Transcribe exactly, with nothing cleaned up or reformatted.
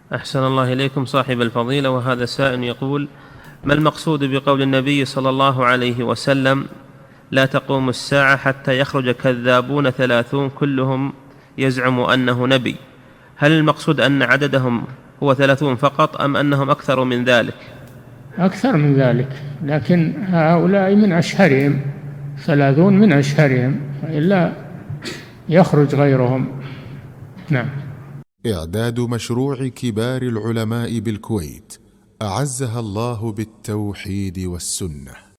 أحسن الله إليكم صاحب الفضيلة. وهذا سائل يقول: ما المقصود بقول النبي صلى الله عليه وسلم: لا تقوم الساعة حتى يخرج كذابون ثلاثون كلهم يزعم أنه نبي؟ هل المقصود أن عددهم هو ثلاثون فقط أم أنهم أكثر من ذلك؟ أكثر من ذلك، لكن هؤلاء من أشهرهم، ثلاثون من أشهرهم، إلا يخرج غيرهم. نعم. إعداد مشروع كبار العلماء بالكويت أعزها الله بالتوحيد والسنة.